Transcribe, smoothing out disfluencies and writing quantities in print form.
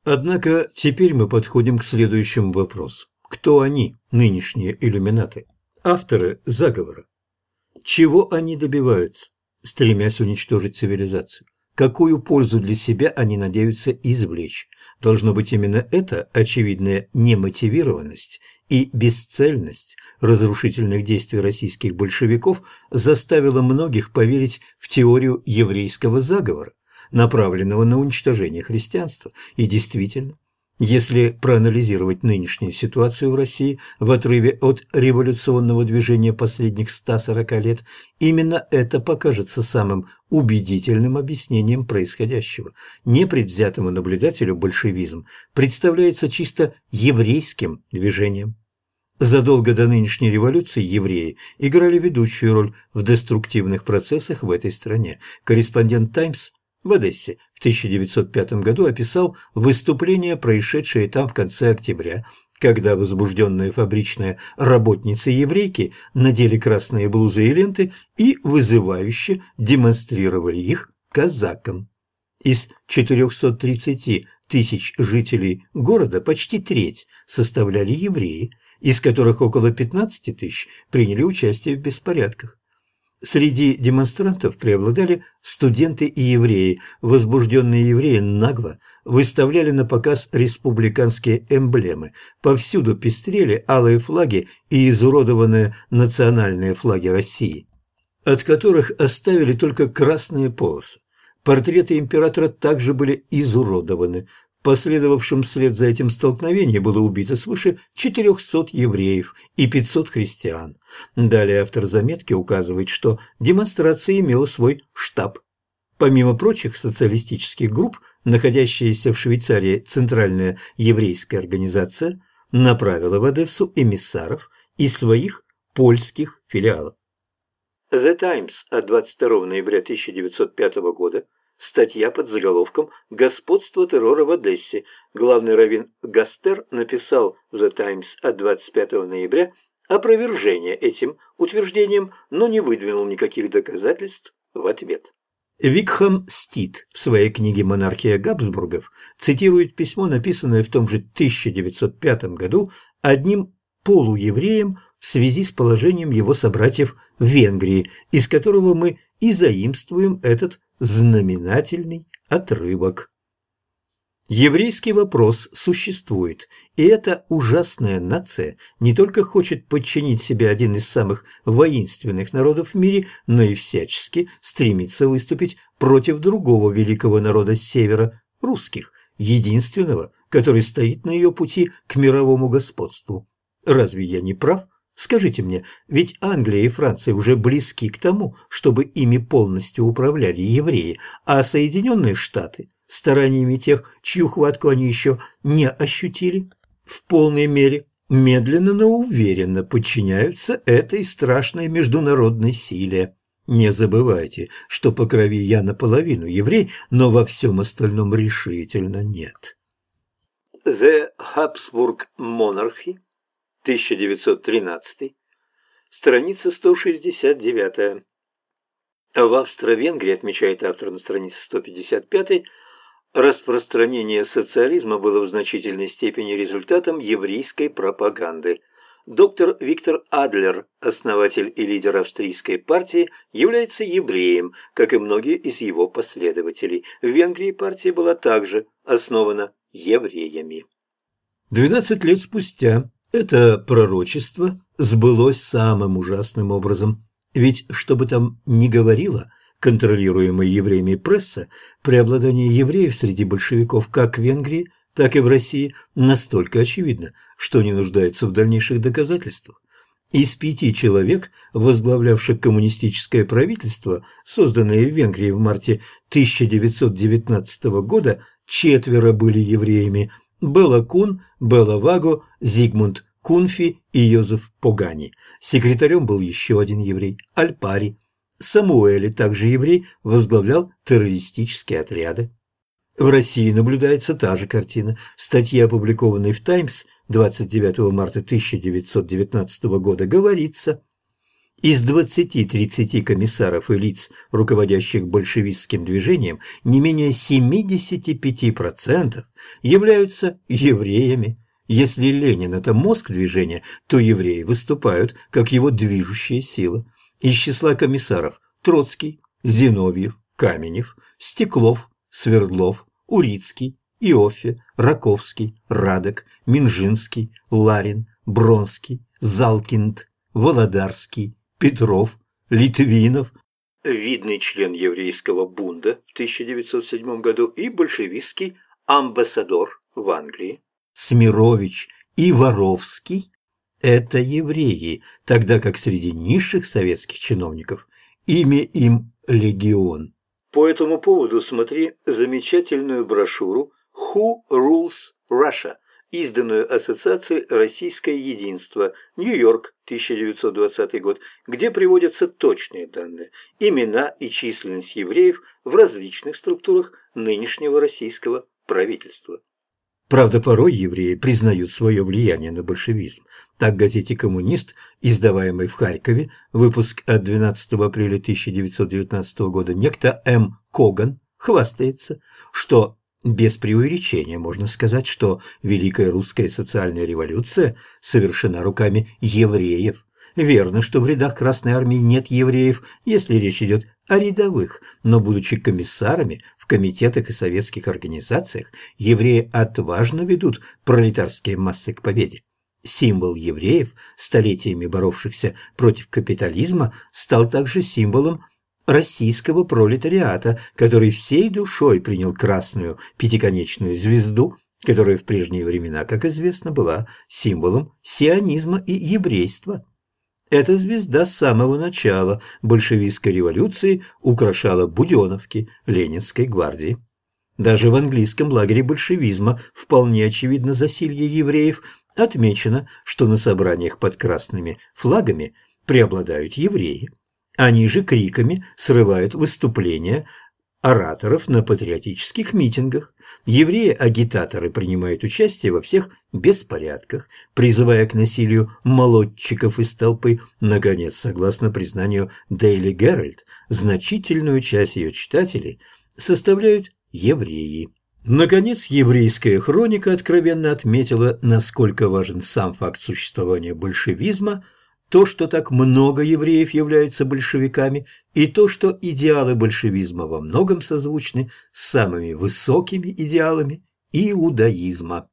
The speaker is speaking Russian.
Однако теперь мы подходим к следующему вопросу. Кто они, нынешние иллюминаты? Авторы заговора. Чего они добиваются, стремясь уничтожить цивилизацию? Какую пользу для себя они надеются извлечь? Должно быть, именно эта очевидная немотивированность и бесцельность разрушительных действий российских большевиков заставила многих поверить в теорию еврейского заговора, направленного на уничтожение христианства. И действительно, если проанализировать нынешнюю ситуацию в России в отрыве от революционного движения последних 140 лет, именно это покажется самым убедительным объяснением происходящего. Непредвзятому наблюдателю большевизм представляется чисто еврейским движением. Задолго до нынешней революции евреи играли ведущую роль в деструктивных процессах в этой стране. Корреспондент «Таймс» в Одессе в 1905 году описал выступление, происшедшее там в конце октября, когда возбужденные фабричные работницы-еврейки надели красные блузы и ленты и вызывающе демонстрировали их казакам. Из 430 тысяч жителей города почти треть составляли евреи, из которых около 15 тысяч приняли участие в беспорядках. Среди демонстрантов преобладали студенты и евреи. Возбужденные евреи нагло выставляли на показ республиканские эмблемы. Повсюду пестрели алые флаги и изуродованные национальные флаги России, от которых оставили только красные полосы. Портреты императора также были изуродованы. В последовавшем вслед за этим столкновении было убито свыше 400 евреев и 500 христиан. Далее автор заметки указывает, что демонстрация имела свой штаб. Помимо прочих социалистических групп, находящаяся в Швейцарии Центральная еврейская организация направила в Одессу эмиссаров из своих польских филиалов. The Times от 22 ноября 1905 года. Статья под заголовком «Господство террора в Одессе». Главный раввин Гастер написал в The Times от 25 ноября опровержение этим утверждением, но не выдвинул никаких доказательств в ответ. Викхам Стит в своей книге «Монархия Габсбургов» цитирует письмо, написанное в том же 1905 году одним полуевреем в связи с положением его собратьев в Венгрии, из которого мы и заимствуем этот знаменательный отрывок. Еврейский вопрос существует, и эта ужасная нация не только хочет подчинить себе один из самых воинственных народов в мире, но и всячески стремится выступить против другого великого народа с севера – русских, единственного, который стоит на ее пути к мировому господству. Разве я не прав? Скажите мне, ведь Англия и Франция уже близки к тому, чтобы ими полностью управляли евреи, а Соединенные Штаты, стараниями тех, чью хватку они еще не ощутили, в полной мере, медленно, но уверенно подчиняются этой страшной международной силе. Не забывайте, что по крови я наполовину еврей, но во всем остальном решительно нет. The Habsburg Monarchy, 1913, страница 169. В Австро-Венгрии, отмечает автор на странице 155, распространение социализма было в значительной степени результатом еврейской пропаганды. Доктор Виктор Адлер, основатель и лидер австрийской партии, является евреем, как и многие из его последователей. В Венгрии партия была также основана евреями. 12 лет спустя это пророчество сбылось самым ужасным образом. Ведь, что бы там ни говорила контролируемая евреями пресса, преобладание евреев среди большевиков как в Венгрии, так и в России настолько очевидно, что не нуждается в дальнейших доказательствах. Из 5 человек, возглавлявших коммунистическое правительство, созданное в Венгрии в марте 1919 года, 4 были евреями: Бела Кун, Бела Ваго, Зигмунд Кунфи и Йозеф Погани. Секретарем был еще один еврей – Альпари. Самуэли, также еврей, возглавлял террористические отряды. В России наблюдается та же картина. В статье, опубликованной в «Таймс» 29 марта 1919 года, говорится: Из 20-30 комиссаров и лиц, руководящих большевистским движением, не менее 75% являются евреями. Если Ленин – это мозг движения, то евреи выступают как его движущая сила. Из числа комиссаров – Троцкий, Зиновьев, Каменев, Стеклов, Свердлов, Урицкий, Иоффе, Раковский, Радек, Минжинский, Ларин, Бронский, Залкинд, Володарский, Петров, Литвинов, видный член еврейского бунда в 1907 году и большевистский амбассадор в Англии, Смирович и Воровский – это евреи, тогда как среди низших советских чиновников имя им легион. По этому поводу смотри замечательную брошюру «Who Rules Russia?», изданную Ассоциацией «Российское единство», Нью-Йорк, 1920 год, где приводятся точные данные, имена и численность евреев в различных структурах нынешнего российского правительства. Правда, порой евреи признают свое влияние на большевизм. Так в газете «Коммунист», издаваемой в Харькове, выпуск от 12 апреля 1919 года, некто М. Коган хвастается, что без преувеличения можно сказать, что Великая русская социальная революция совершена руками евреев. Верно, что в рядах Красной армии нет евреев, если речь идет о рядовых, но, будучи комиссарами в комитетах и советских организациях, евреи отважно ведут пролетарские массы к победе. Символ евреев, столетиями боровшихся против капитализма, стал также символом российского пролетариата, который всей душой принял красную пятиконечную звезду, которая в прежние времена, как известно, была символом сионизма и еврейства. Эта звезда с самого начала большевистской революции украшала буденовки Ленинской гвардии. Даже в английском лагере большевизма вполне очевидно засилье евреев. Отмечено, что на собраниях под красными флагами преобладают евреи. Они же криками срывают выступления ораторов на патриотических митингах. Евреи-агитаторы принимают участие во всех беспорядках, призывая к насилию молодчиков из толпы. Наконец, согласно признанию Daily Herald, значительную часть ее читателей составляют евреи. Наконец, еврейская хроника откровенно отметила, насколько важен сам факт существования большевизма, то, что так много евреев являются большевиками, и то, что идеалы большевизма во многом созвучны с самыми высокими идеалами иудаизма.